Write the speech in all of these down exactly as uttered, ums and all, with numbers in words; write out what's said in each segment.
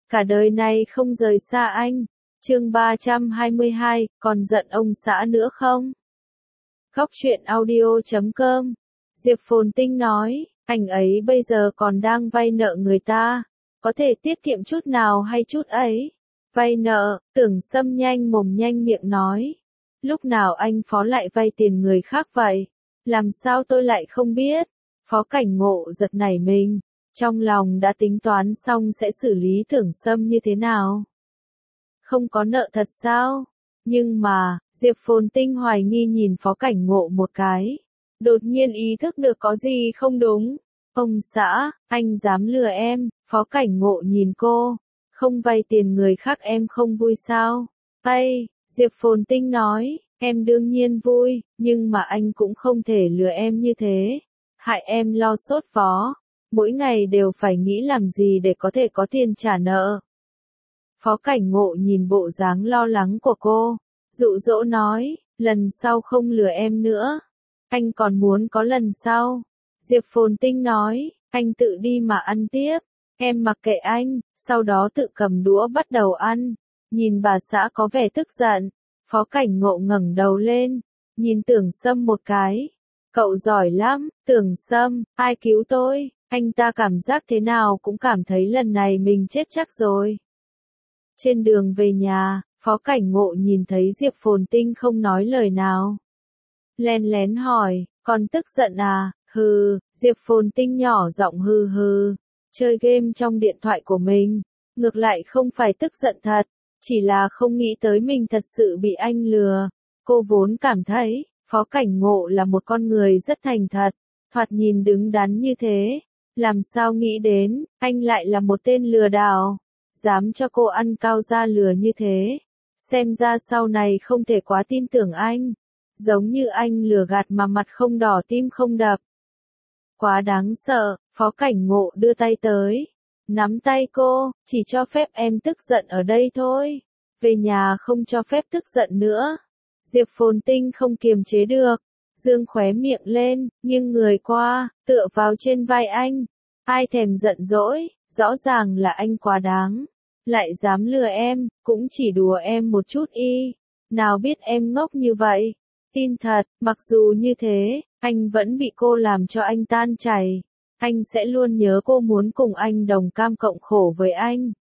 cả đời này không rời xa anh. Chương ba trăm hai mươi hai, còn giận ông xã nữa không? Góc truyện audio chấm com. Diệp Phồn Tinh nói, anh ấy bây giờ còn đang vay nợ người ta, có thể tiết kiệm chút nào hay chút ấy. Vay nợ, Tưởng Sâm nhanh mồm nhanh miệng nói. Lúc nào anh Phó lại vay tiền người khác vậy? Làm sao tôi lại không biết? Phó Cảnh Ngộ giật nảy mình, trong lòng đã tính toán xong sẽ xử lý Tưởng Sâm như thế nào. Không có nợ thật sao? Nhưng mà, Diệp Phồn Tinh hoài nghi nhìn Phó Cảnh Ngộ một cái. Đột nhiên ý thức được có gì không đúng. Ông xã, anh dám lừa em? Phó Cảnh Ngộ nhìn cô. Không vay tiền người khác em không vui sao? Ây, Diệp Phồn Tinh nói, em đương nhiên vui, nhưng mà anh cũng không thể lừa em như thế. Hại em lo sốt vó. Mỗi ngày đều phải nghĩ làm gì để có thể có tiền trả nợ. Phó Cảnh Ngộ nhìn bộ dáng lo lắng của cô, dụ dỗ nói, lần sau không lừa em nữa. Anh còn muốn có lần sau. Diệp Phồn Tinh nói, anh tự đi mà ăn tiếp. Em mặc kệ anh, sau đó tự cầm đũa bắt đầu ăn. Nhìn bà xã có vẻ tức giận. Phó Cảnh Ngộ ngẩng đầu lên, nhìn Tưởng Sâm một cái. Cậu giỏi lắm, Tưởng Sâm, ai cứu tôi? Anh ta cảm giác thế nào cũng cảm thấy lần này mình chết chắc rồi. Trên đường về nhà, Phó Cảnh Ngộ nhìn thấy Diệp Phồn Tinh không nói lời nào. Len lén hỏi, còn tức giận à? Hừ, Diệp Phồn Tinh nhỏ giọng hừ hừ, chơi game trong điện thoại của mình. Ngược lại không phải tức giận thật, chỉ là không nghĩ tới mình thật sự bị anh lừa. Cô vốn cảm thấy, Phó Cảnh Ngộ là một con người rất thành thật, thoạt nhìn đứng đắn như thế. Làm sao nghĩ đến, anh lại là một tên lừa đảo. Dám cho cô ăn cao da lừa như thế. Xem ra sau này không thể quá tin tưởng anh. Giống như anh lừa gạt mà mặt không đỏ tim không đập. Quá đáng sợ, Phó Cảnh Ngộ đưa tay tới. Nắm tay cô, chỉ cho phép em tức giận ở đây thôi. Về nhà không cho phép tức giận nữa. Diệp Phồn Tinh không kiềm chế được. Dương khóe miệng lên, nghiêng người qua, tựa vào trên vai anh. Ai thèm giận dỗi, rõ ràng là anh quá đáng. Lại dám lừa em, cũng chỉ đùa em một chút y. Nào biết em ngốc như vậy. Tin thật, mặc dù như thế, anh vẫn bị cô làm cho anh tan chảy. Anh sẽ luôn nhớ cô muốn cùng anh đồng cam cộng khổ với anh.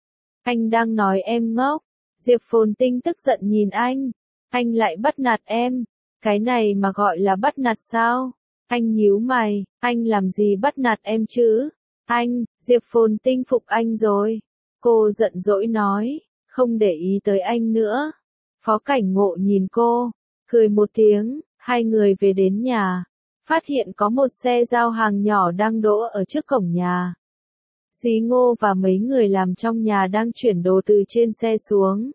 Anh đang nói em ngốc. Diệp Phồn Tinh tức giận nhìn anh. Anh lại bắt nạt em. Cái này mà gọi là bắt nạt sao? Anh nhíu mày, anh làm gì bắt nạt em chứ? Anh, Diệp Phồn Tinh phục anh rồi. Cô giận dỗi nói, không để ý tới anh nữa. Phó Cảnh Ngộ nhìn cô, cười một tiếng, hai người về đến nhà. Phát hiện có một xe giao hàng nhỏ đang đỗ ở trước cổng nhà. Dì Ngô và mấy người làm trong nhà đang chuyển đồ từ trên xe xuống.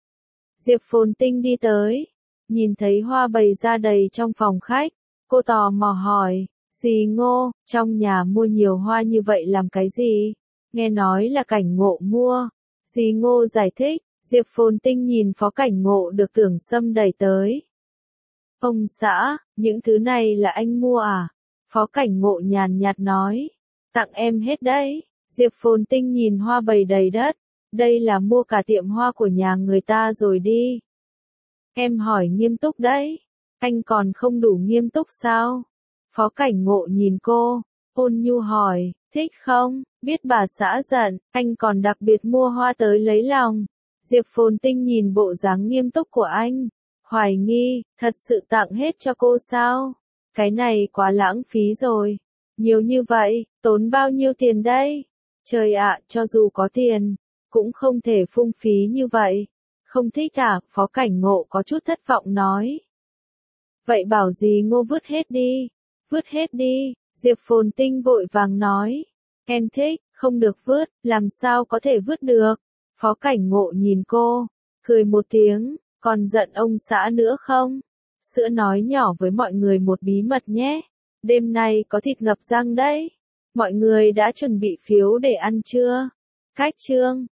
Diệp Phồn Tinh đi tới, nhìn thấy hoa bày ra đầy trong phòng khách. Cô tò mò hỏi, dì Ngô, trong nhà mua nhiều hoa như vậy làm cái gì? Nghe nói là Cảnh Ngộ mua. Dì Ngô giải thích. Diệp Phồn Tinh nhìn Phó Cảnh Ngộ được Tưởng Sâm đẩy tới. Ông xã, những thứ này là anh mua à? Phó Cảnh Ngộ nhàn nhạt nói. Tặng em hết đấy. Diệp Phồn Tinh nhìn hoa bày đầy đất. Đây là mua cả tiệm hoa của nhà người ta rồi đi. Em hỏi nghiêm túc đấy. Anh còn không đủ nghiêm túc sao? Phó Cảnh Ngộ nhìn cô, ôn nhu hỏi, thích không? Biết bà xã giận, anh còn đặc biệt mua hoa tới lấy lòng. Diệp Phồn Tinh nhìn bộ dáng nghiêm túc của anh, hoài nghi, thật sự tặng hết cho cô sao? Cái này quá lãng phí rồi. Nhiều như vậy, tốn bao nhiêu tiền đây? Trời ạ, cho dù có tiền, cũng không thể phung phí như vậy. Không thích à? Phó Cảnh Ngộ có chút thất vọng nói. Vậy bảo dì Ngô vứt hết đi. Vứt hết đi. Diệp Phồn Tinh vội vàng nói. Em thích, không được vứt, làm sao có thể vứt được. Phó Cảnh Ngộ nhìn cô, cười một tiếng, còn giận ông xã nữa không? Sữa nói nhỏ với mọi người một bí mật nhé. Đêm nay có thịt ngập răng đấy. Mọi người đã chuẩn bị phiếu để ăn chưa? Cách chương